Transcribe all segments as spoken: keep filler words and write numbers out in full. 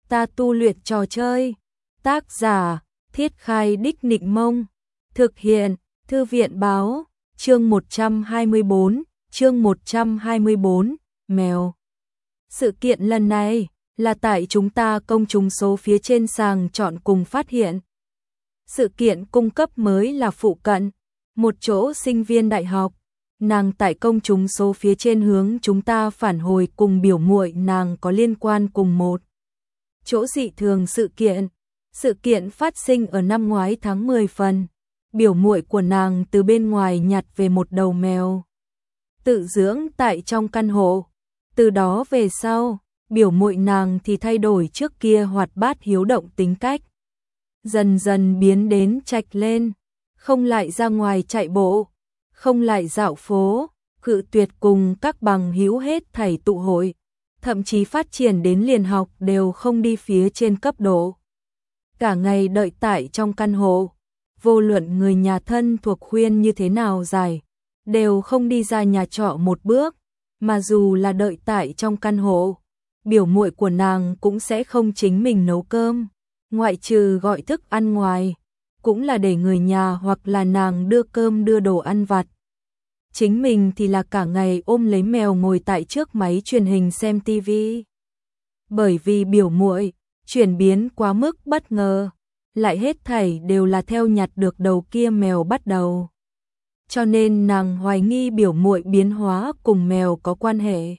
ta tu luyện trò chơi. Tác giả, Thiết Khai Đích Nịnh Mông. Thực hiện, Thư viện Báo. Chương một trăm hai mươi bốn, chương một trăm hai mươi bốn, mèo. Sự kiện lần này là tại chúng ta công chúng số phía trên sàng chọn cùng phát hiện. Sự kiện cung cấp mới là phụ cận, một chỗ sinh viên đại học. Nàng tại công chúng số phía trên hướng chúng ta phản hồi cùng biểu muội nàng có liên quan cùng một chỗ dị thường sự kiện. Sự kiện phát sinh ở năm ngoái tháng mười phần. Biểu muội của nàng từ bên ngoài nhặt về một đầu mèo tự dưỡng tại trong căn hộ. Từ đó về sau, biểu muội nàng thì thay đổi trước kia hoạt bát hiếu động tính cách, dần dần biến đến trạch lên, không lại ra ngoài chạy bộ, không lại dạo phố, cự tuyệt cùng các bằng hữu hết thảy tụ hội, thậm chí phát triển đến liền học đều không đi phía trên cấp độ. Cả ngày đợi tại trong căn hộ, vô luận người nhà thân thuộc khuyên như thế nào dài, đều không đi ra nhà trọ một bước, mà dù là đợi tại trong căn hộ, biểu muội của nàng cũng sẽ không chính mình nấu cơm, ngoại trừ gọi thức ăn ngoài, cũng là để người nhà hoặc là nàng đưa cơm đưa đồ ăn vặt. Chính mình thì là cả ngày ôm lấy mèo ngồi tại trước máy truyền hình xem tivi. Bởi vì biểu muội chuyển biến quá mức bất ngờ, lại hết thảy đều là theo nhặt được đầu kia mèo bắt đầu. Cho nên nàng hoài nghi biểu muội biến hóa cùng mèo có quan hệ.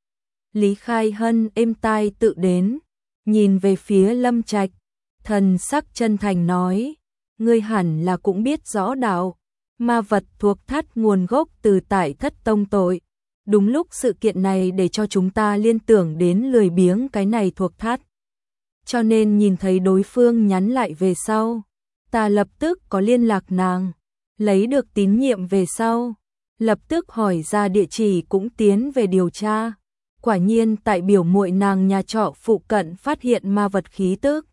Lý Khai Hân êm tai tự đến, nhìn về phía Lâm Trạch, thần sắc chân thành nói, ngươi hẳn là cũng biết rõ đạo, ma vật thuộc thắt nguồn gốc từ tại thất tông tội. Đúng lúc sự kiện này để cho chúng ta liên tưởng đến lười biếng cái này thuộc thắt. Cho nên nhìn thấy đối phương nhắn lại về sau, ta lập tức có liên lạc nàng, lấy được tín nhiệm về sau, lập tức hỏi ra địa chỉ cũng tiến về điều tra. Quả nhiên tại biểu muội nàng nhà trọ phụ cận phát hiện ma vật khí tức.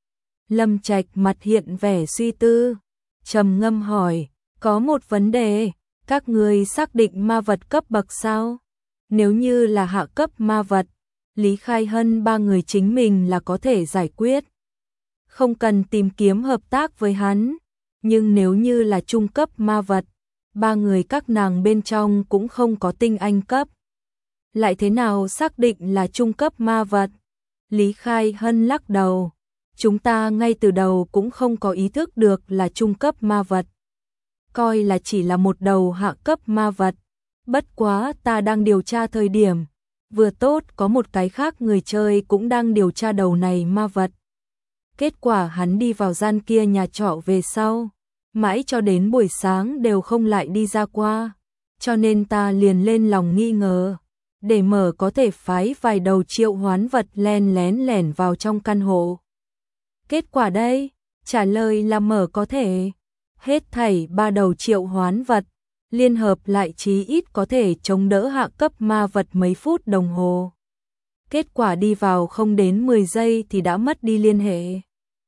Lâm Trạch mặt hiện vẻ suy tư, trầm ngâm hỏi, có một vấn đề, các ngươi xác định ma vật cấp bậc sao? Nếu như là hạ cấp ma vật, Lý Khai Hân ba người chính mình là có thể giải quyết, không cần tìm kiếm hợp tác với hắn. Nhưng nếu như là trung cấp ma vật, ba người các nàng bên trong cũng không có tinh anh cấp. Lại thế nào xác định là trung cấp ma vật? Lý Khai Hân lắc đầu, chúng ta ngay từ đầu cũng không có ý thức được là trung cấp ma vật, coi là chỉ là một đầu hạ cấp ma vật. Bất quá ta đang điều tra thời điểm, vừa tốt có một cái khác người chơi cũng đang điều tra đầu này ma vật. Kết quả hắn đi vào gian kia nhà trọ về sau, mãi cho đến buổi sáng đều không lại đi ra qua, cho nên ta liền lên lòng nghi ngờ, để mở có thể phái vài đầu triệu hoán vật len lén lẻn vào trong căn hộ. Kết quả đây, trả lời là mở có thể, hết thảy ba đầu triệu hoán vật, liên hợp lại chí ít có thể chống đỡ hạ cấp ma vật mấy phút đồng hồ. Kết quả đi vào không đến mười giây thì đã mất đi liên hệ.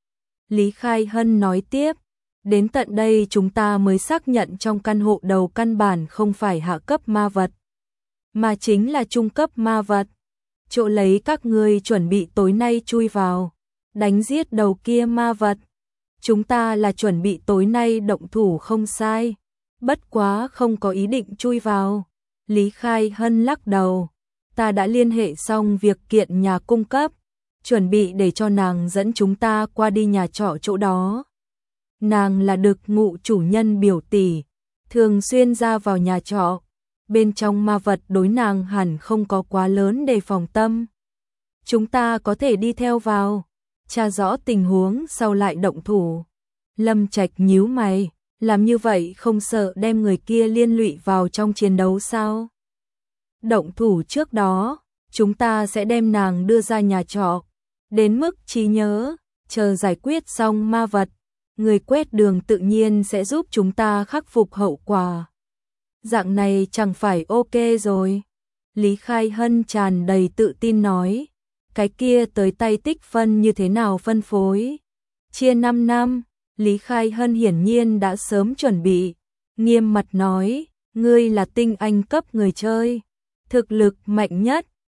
Lý Khai Hân nói tiếp, đến tận đây chúng ta mới xác nhận trong căn hộ đầu căn bản không phải hạ cấp ma vật, mà chính là trung cấp ma vật. Chỗ lấy các ngươi chuẩn bị tối nay chui vào, đánh giết đầu kia ma vật. Chúng ta là chuẩn bị tối nay động thủ không sai, bất quá không có ý định chui vào. Lý Khai Hân lắc đầu, ta đã liên hệ xong việc kiện nhà cung cấp, chuẩn bị để cho nàng dẫn chúng ta qua đi nhà trọ chỗ đó. Nàng là Đực Ngụ chủ nhân biểu tỷ, thường xuyên ra vào nhà trọ, bên trong ma vật đối nàng hẳn không có quá lớn đề phòng tâm. Chúng ta có thể đi theo vào, tra rõ tình huống sau lại động thủ. Lâm Trạch nhíu mày, làm như vậy không sợ đem người kia liên lụy vào trong chiến đấu sao? Động thủ trước đó, chúng ta sẽ đem nàng đưa ra nhà trọ, đến mức trí nhớ, chờ giải quyết xong ma vật, người quét đường tự nhiên sẽ giúp chúng ta khắc phục hậu quả. Dạng này chẳng phải ok rồi. Lý Khai Hân tràn đầy tự tin nói, cái kia tới tay tích phân như thế nào phân phối? Chia năm năm, Lý Khai Hân hiển nhiên đã sớm chuẩn bị, nghiêm mặt nói, ngươi là tinh anh cấp người chơi, thực lực mạnh nhất,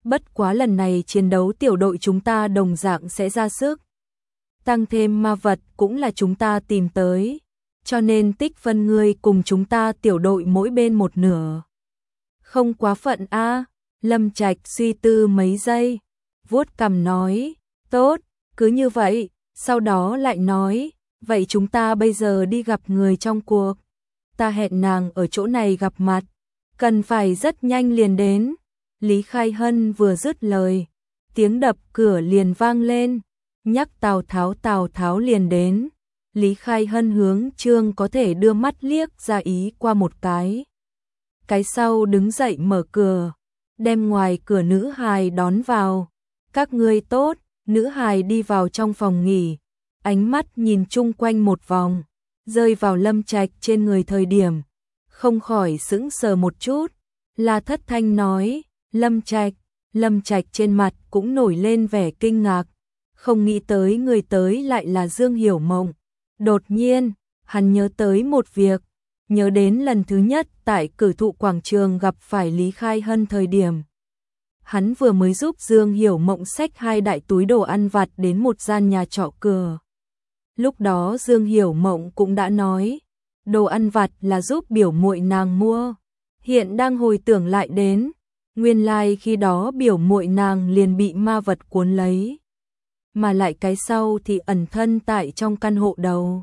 Bất quá lần này chiến đấu tiểu đội chúng ta đồng dạng sẽ ra sức. Tăng thêm ma vật cũng là chúng ta tìm tới, cho nên tích phân ngươi cùng chúng ta tiểu đội mỗi bên một nửa. Không quá phận a? Lâm Trạch suy tư mấy giây, vuốt cằm nói, tốt, cứ như vậy, sau đó lại nói, vậy chúng ta bây giờ đi gặp người trong cuộc. Ta hẹn nàng ở chỗ này gặp mặt, cần phải rất nhanh liền đến. Lý Khai Hân vừa dứt lời, tiếng đập cửa liền vang lên, nhắc Tào Tháo Tào Tháo liền đến. Lý Khai Hân hướng Trương có thể đưa mắt liếc ra ý qua một cái. Cái sau đứng dậy mở cửa, đem ngoài cửa nữ hài đón vào. Các ngươi tốt, nữ hài đi vào trong phòng nghỉ, ánh mắt nhìn chung quanh một vòng, rơi vào Lâm Trạch trên người thời điểm, không khỏi sững sờ một chút. La Thất Thanh nói, Lâm Trạch, Lâm Trạch trên mặt cũng nổi lên vẻ kinh ngạc, không nghĩ tới người tới lại là Dương Hiểu Mộng. Đột nhiên, hắn nhớ tới một việc, nhớ đến lần thứ nhất tại Cử Thụ quảng trường gặp phải Lý Khai Hân thời điểm. Hắn vừa mới giúp Dương Hiểu Mộng xách hai đại túi đồ ăn vặt đến một gian nhà trọ cửa. Lúc đó Dương Hiểu Mộng cũng đã nói, đồ ăn vặt là giúp biểu muội nàng mua. Hiện đang hồi tưởng lại đến, nguyên lai like khi đó biểu muội nàng liền bị ma vật cuốn lấy, mà lại cái sau thì ẩn thân tại trong căn hộ đầu.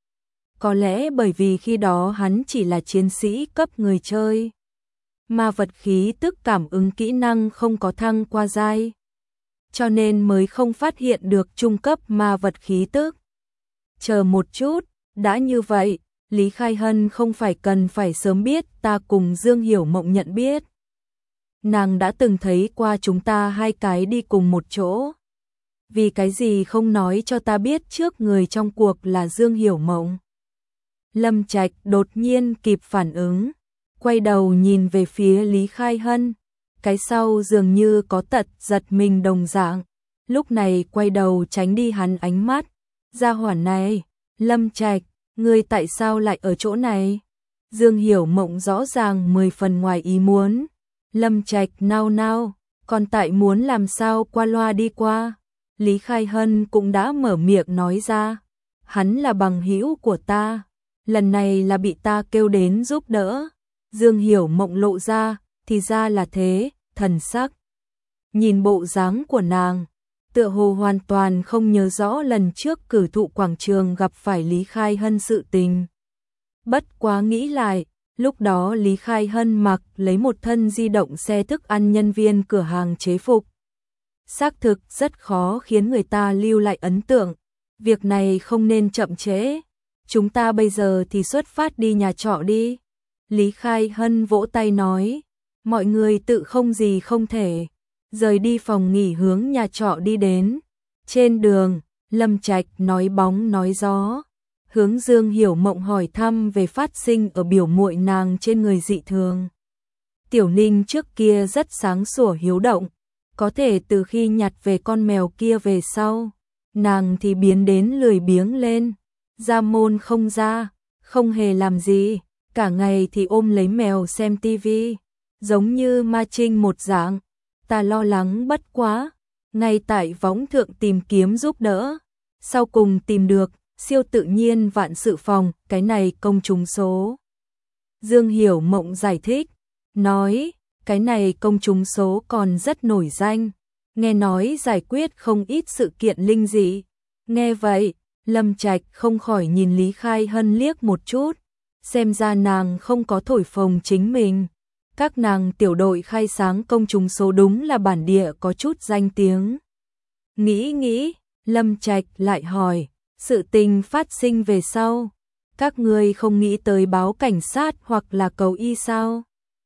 Có lẽ bởi vì khi đó hắn chỉ là chiến sĩ cấp người chơi, ma vật khí tức cảm ứng kỹ năng không có thăng qua giai, cho nên mới không phát hiện được trung cấp ma vật khí tức. Chờ một chút, đã như vậy, Lý Khai Hân không phải cần phải sớm biết ta cùng Dương Hiểu Mộng nhận biết. Nàng đã từng thấy qua chúng ta hai cái đi cùng một chỗ. Vì cái gì không nói cho ta biết trước người trong cuộc là Dương Hiểu Mộng? Lâm Trạch đột nhiên kịp phản ứng, quay đầu nhìn về phía Lý Khai Hân, cái sau dường như có tật giật mình đồng dạng, lúc này quay đầu tránh đi hắn ánh mắt. Gia hỏa này, Lâm Trạch, ngươi tại sao lại ở chỗ này? Dương Hiểu Mộng rõ ràng mười phần ngoài ý muốn. Lâm Trạch nao nao, còn tại muốn làm sao qua loa đi qua. Lý Khai Hân cũng đã mở miệng nói ra, hắn là bằng hữu của ta, lần này là bị ta kêu đến giúp đỡ. Dương Hiểu Mộng lộ ra, thì ra là thế, thần sắc. Nhìn bộ dáng của nàng, tựa hồ hoàn toàn không nhớ rõ lần trước Cử Thụ quảng trường gặp phải Lý Khai Hân sự tình. Bất quá nghĩ lại, lúc đó Lý Khai Hân mặc lấy một thân di động xe thức ăn nhân viên cửa hàng chế phục. Xác thực rất khó khiến người ta lưu lại ấn tượng, việc này không nên chậm trễ. Chúng ta bây giờ thì xuất phát đi nhà trọ đi. Lý Khai Hân vỗ tay nói, mọi người tự không gì không thể. Rời đi phòng nghỉ hướng nhà trọ đi đến. Trên đường, Lâm Trạch nói bóng nói gió, hướng Dương Hiểu Mộng hỏi thăm về phát sinh ở biểu muội nàng trên người dị thường. Tiểu Ninh trước kia rất sáng sủa hiếu động, có thể từ khi nhặt về con mèo kia về sau, nàng thì biến đến lười biếng lên, ra môn không ra, không hề làm gì, cả ngày thì ôm lấy mèo xem tivi, giống như ma trinh một dạng. Ta lo lắng bất quá, ngay tại võng thượng tìm kiếm giúp đỡ, sau cùng tìm được, siêu tự nhiên vạn sự phòng, cái này công chúng số. Dương Hiểu Mộng giải thích, nói, cái này công chúng số còn rất nổi danh, nghe nói giải quyết không ít sự kiện linh dị. Nghe vậy, Lâm Trạch không khỏi nhìn Lý Khai Hân liếc một chút, xem ra nàng không có thổi phồng chính mình. Các nàng tiểu đội khai sáng công chúng số đúng là bản địa có chút danh tiếng. Nghĩ nghĩ, Lâm Trạch lại hỏi, sự tình phát sinh về sau, các ngươi không nghĩ tới báo cảnh sát hoặc là cầu y sao?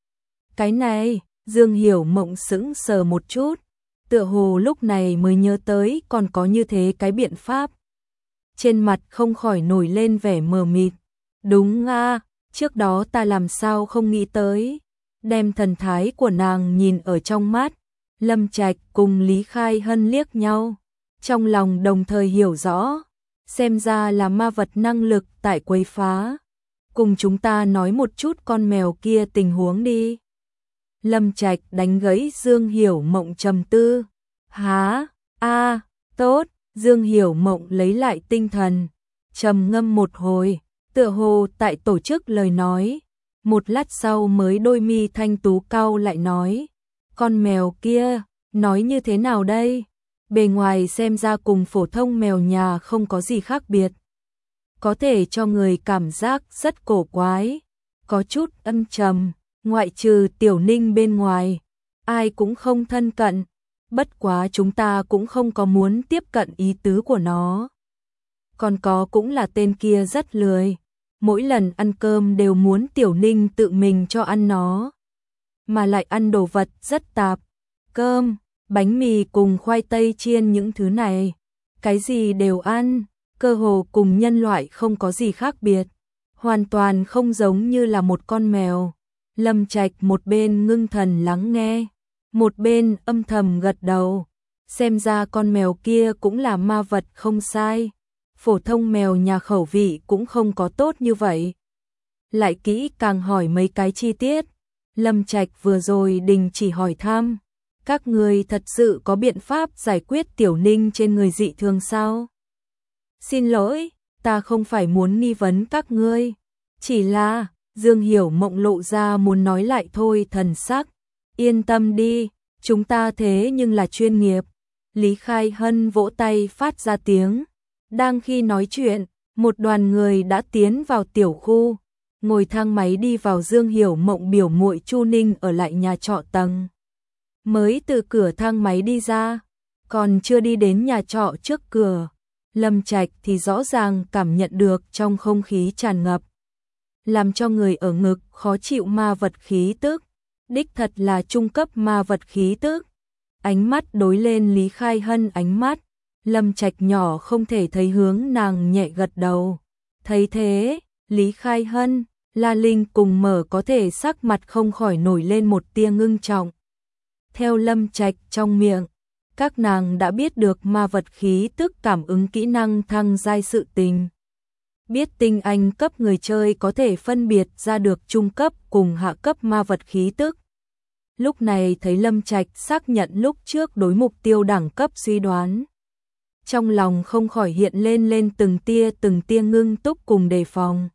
Cái này, Dương Hiểu Mộng sững sờ một chút, tựa hồ lúc này mới nhớ tới còn có như thế cái biện pháp. Trên mặt không khỏi nổi lên vẻ mờ mịt. Đúng a, trước đó ta làm sao không nghĩ tới. Đem thần thái của nàng nhìn ở trong mắt, Lâm Trạch cùng Lý Khai Hân liếc nhau, trong lòng đồng thời hiểu rõ, xem ra là ma vật năng lực tại quấy phá. Cùng chúng ta nói một chút con mèo kia tình huống đi. Lâm Trạch đánh gãy Dương Hiểu Mộng trầm tư. Há, a, tốt, Dương Hiểu Mộng lấy lại tinh thần, trầm ngâm một hồi, tựa hồ tại tổ chức lời nói. Một lát sau mới đôi mi thanh tú cau lại nói, con mèo kia, nói như thế nào đây? Bề ngoài xem ra cùng phổ thông mèo nhà không có gì khác biệt. Có thể cho người cảm giác rất cổ quái, có chút âm trầm, ngoại trừ Tiểu Ninh bên ngoài, ai cũng không thân cận, bất quá chúng ta cũng không có muốn tiếp cận ý tứ của nó. Còn có cũng là tên kia rất lười, mỗi lần ăn cơm đều muốn Tiểu Ninh tự mình cho ăn nó, mà lại ăn đồ vật rất tạp, cơm, bánh mì cùng khoai tây chiên những thứ này, cái gì đều ăn, cơ hồ cùng nhân loại không có gì khác biệt, hoàn toàn không giống như là một con mèo. Lâm Trạch một bên ngưng thần lắng nghe, một bên âm thầm gật đầu, xem ra con mèo kia cũng là ma vật không sai, phổ thông mèo nhà khẩu vị cũng không có tốt như vậy. Lại kỹ càng hỏi mấy cái chi tiết, Lâm Trạch vừa rồi đình chỉ hỏi thăm, các người thật sự có biện pháp giải quyết Tiểu Ninh trên người dị thường sao? Xin lỗi, ta không phải muốn nghi vấn các ngươi, chỉ là, Dương Hiểu Mộng lộ ra muốn nói lại thôi thần sắc, yên tâm đi, chúng ta thế nhưng là chuyên nghiệp. Lý Khai Hân vỗ tay phát ra tiếng, đang khi nói chuyện, một đoàn người đã tiến vào tiểu khu, ngồi thang máy đi vào Dương Hiểu Mộng biểu muội Chu Ninh ở lại nhà trọ tầng. Mới từ cửa thang máy đi ra, còn chưa đi đến nhà trọ trước cửa, Lâm Trạch thì rõ ràng cảm nhận được trong không khí tràn ngập, làm cho người ở ngực khó chịu ma vật khí tức, đích thật là trung cấp ma vật khí tức. Ánh mắt đối lên Lý Khai Hân ánh mắt, Lâm Trạch nhỏ không thể thấy hướng nàng nhẹ gật đầu. Thấy thế, Lý Khai Hân, La Linh cùng Mở có thể sắc mặt không khỏi nổi lên một tia ngưng trọng. Theo Lâm Trạch trong miệng, các nàng đã biết được ma vật khí tức cảm ứng kỹ năng thăng giai sự tình. Biết tinh anh cấp người chơi có thể phân biệt ra được trung cấp cùng hạ cấp ma vật khí tức. Lúc này thấy Lâm Trạch xác nhận lúc trước đối mục tiêu đẳng cấp suy đoán. Trong lòng không khỏi hiện lên lên từng tia từng tia ngưng túc cùng đề phòng.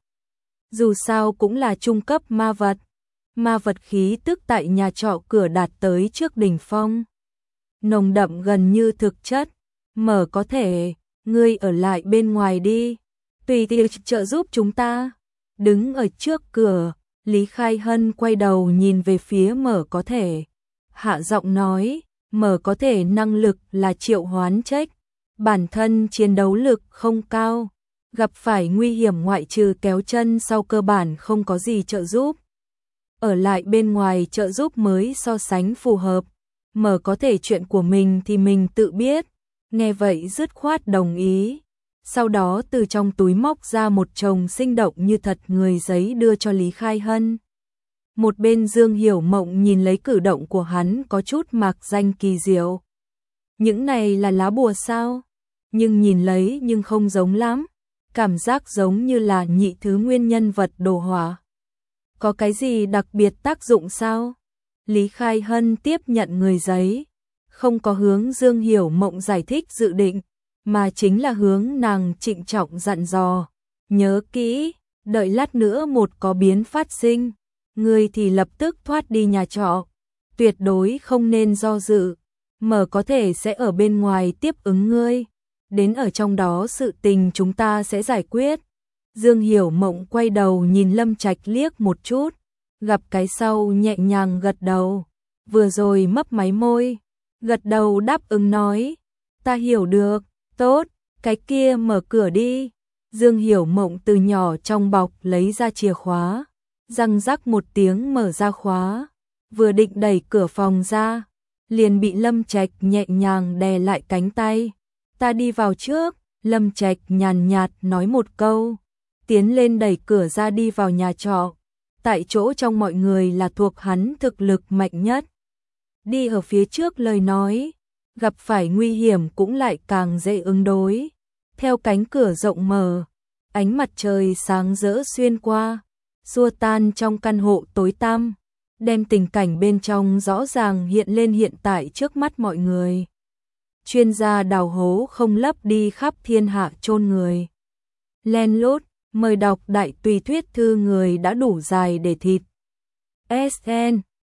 Dù sao cũng là trung cấp ma vật. Ma vật khí tức tại nhà trọ cửa đạt tới trước đỉnh phong. Nồng đậm gần như thực chất. Mở có thể, ngươi ở lại bên ngoài đi. Tùy tiệc trợ giúp chúng ta. Đứng ở trước cửa, Lý Khai Hân quay đầu nhìn về phía Mở có thể. Hạ giọng nói, Mở có thể năng lực là triệu hoán trách. Bản thân chiến đấu lực không cao. Gặp phải nguy hiểm ngoại trừ kéo chân sau cơ bản không có gì trợ giúp. Ở lại bên ngoài trợ giúp mới so sánh phù hợp. Mở có thể chuyện của mình thì mình tự biết. Nghe vậy dứt khoát đồng ý. Sau đó từ trong túi móc ra một chồng sinh động như thật người giấy đưa cho Lý Khai Hân. Một bên Dương Hiểu Mộng nhìn lấy cử động của hắn có chút mạc danh kỳ diệu. Những này là lá bùa sao? Nhưng nhìn lấy nhưng không giống lắm. Cảm giác giống như là nhị thứ nguyên nhân vật đồ hỏa. Có cái gì đặc biệt tác dụng sao? Lý Khai Hân tiếp nhận người giấy. Không có hướng Dương Hiểu Mộng giải thích dự định. Mà chính là hướng nàng trịnh trọng dặn dò. Nhớ kỹ, đợi lát nữa một có biến phát sinh. Ngươi thì lập tức thoát đi nhà trọ. Tuyệt đối không nên do dự. Mở có thể sẽ ở bên ngoài tiếp ứng ngươi. Đến ở trong đó sự tình chúng ta sẽ giải quyết. Dương Hiểu Mộng quay đầu nhìn Lâm Trạch liếc một chút. Gặp cái sau nhẹ nhàng gật đầu. Vừa rồi mấp máy môi. Gật đầu đáp ứng nói. Ta hiểu được. Tốt, cái kia mở cửa đi. Dương Hiểu Mộng từ nhỏ trong bọc lấy ra chìa khóa. Răng rắc một tiếng mở ra khóa. Vừa định đẩy cửa phòng ra. Liền bị Lâm Trạch nhẹ nhàng đè lại cánh tay. Ta đi vào trước. Lâm Trạch nhàn nhạt nói một câu. Tiến lên đẩy cửa ra đi vào nhà trọ. Tại chỗ trong mọi người là thuộc hắn thực lực mạnh nhất. Đi ở phía trước lời nói. Gặp phải nguy hiểm cũng lại càng dễ ứng đối. Theo cánh cửa rộng mở, ánh mặt trời sáng rỡ xuyên qua, xua tan trong căn hộ tối tăm. đem tình cảnh bên trong rõ ràng hiện lên hiện tại trước mắt mọi người. Chuyên gia đào hố không lấp đi khắp thiên hạ chôn người. Len lút, mời đọc đại tùy thuyết thư người đã đủ dài để thịt. ét en